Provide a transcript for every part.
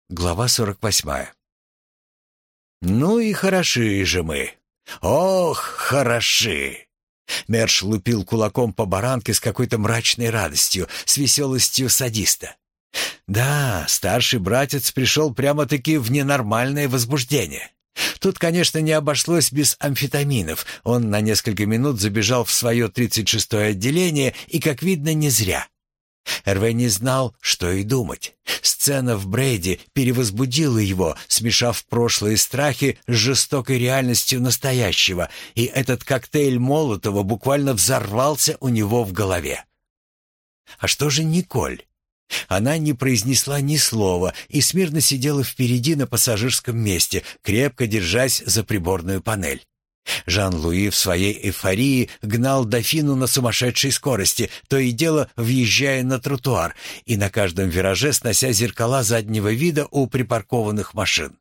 Глава 48. «Ну и хороши же мы! Ох, хороши!» Мерш лупил кулаком по баранке с какой-то мрачной радостью, с веселостью садиста. Да, старший братец пришел прямо-таки в ненормальное возбуждение. Тут, конечно, не обошлось без амфетаминов. Он на несколько минут забежал в свое 36-е отделение, и, как видно, не зря. Эрве не знал, что и думать. Сцена в Брейде перевозбудила его, смешав прошлые страхи с жестокой реальностью настоящего, и этот коктейль Молотова буквально взорвался у него в голове. А что же Николь? Она не произнесла ни слова и смирно сидела впереди на пассажирском месте, крепко держась за приборную панель. Жан-Луи в своей эйфории гнал дофину на сумасшедшей скорости, то и дело въезжая на тротуар и на каждом вираже снося зеркала заднего вида у припаркованных машин.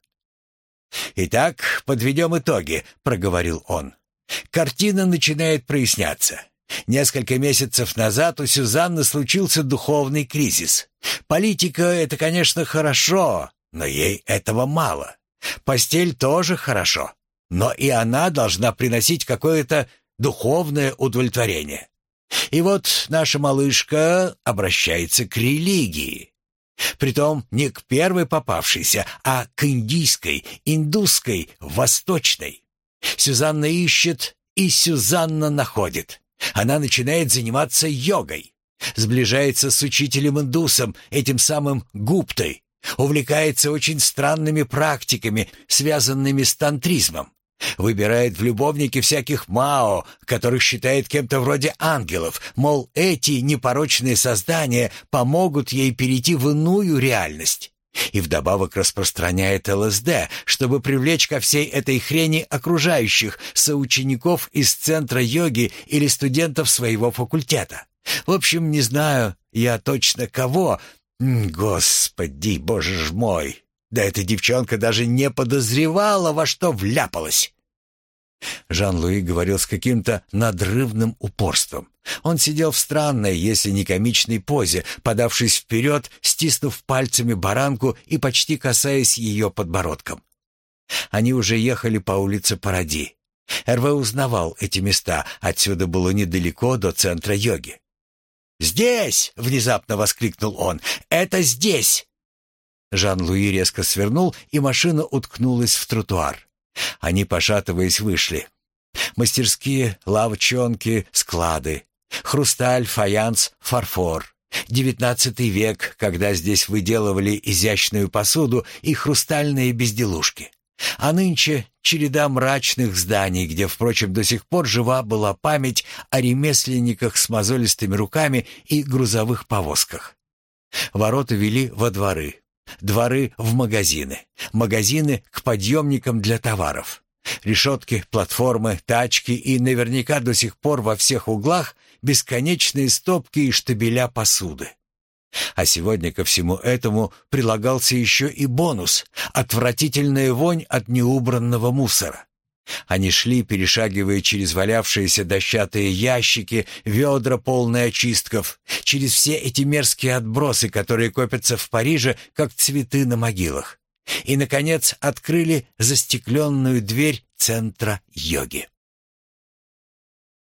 «Итак, подведем итоги», — проговорил он. «Картина начинает проясняться. Несколько месяцев назад у Сюзанны случился духовный кризис. Политика — это, конечно, хорошо, но ей этого мало. Постель тоже хорошо. Но и она должна приносить какое-то духовное удовлетворение. И вот наша малышка обращается к религии. Притом не к первой попавшейся, а к индийской, индусской, восточной. Сюзанна ищет, и Сюзанна находит. Она начинает заниматься йогой. Сближается с учителем-индусом, этим самым Гуптой. Увлекается очень странными практиками, связанными с тантризмом. Выбирает в любовники всяких Мао, которых считает кем-то вроде ангелов, мол, эти непорочные создания помогут ей перейти в иную реальность. И вдобавок распространяет ЛСД, чтобы привлечь ко всей этой хрени окружающих, соучеников из центра йоги или студентов своего факультета. В общем, не знаю я точно кого. Господи, боже ж мой! Да эта девчонка даже не подозревала, во что вляпалась. Жан-Луи говорил с каким-то надрывным упорством. Он сидел в странной, если не комичной позе, подавшись вперед, стиснув пальцами баранку и почти касаясь ее подбородком. Они уже ехали по улице Паради. Эрве узнавал эти места, отсюда было недалеко до центра йоги. «Здесь!» — внезапно воскликнул он. «Это здесь!» Жан-Луи резко свернул, и машина уткнулась в тротуар. Они, пошатываясь, вышли. Мастерские, лавочонки, склады. Хрусталь, фаянс, фарфор. 19 век, когда здесь выделывали изящную посуду и хрустальные безделушки. А нынче череда мрачных зданий, где, впрочем, до сих пор жива была память о ремесленниках с мозолистыми руками и грузовых повозках. Ворота вели во дворы. Дворы в магазины, магазины к подъемникам для товаров. Решетки, платформы, тачки и наверняка до сих пор во всех углах бесконечные стопки и штабеля посуды. А сегодня ко всему этому прилагался еще и бонус — отвратительная вонь от неубранного мусора. Они шли, перешагивая через валявшиеся дощатые ящики, ведра, полные очистков, через все эти мерзкие отбросы, которые копятся в Париже, как цветы на могилах. И, наконец, открыли застекленную дверь центра йоги.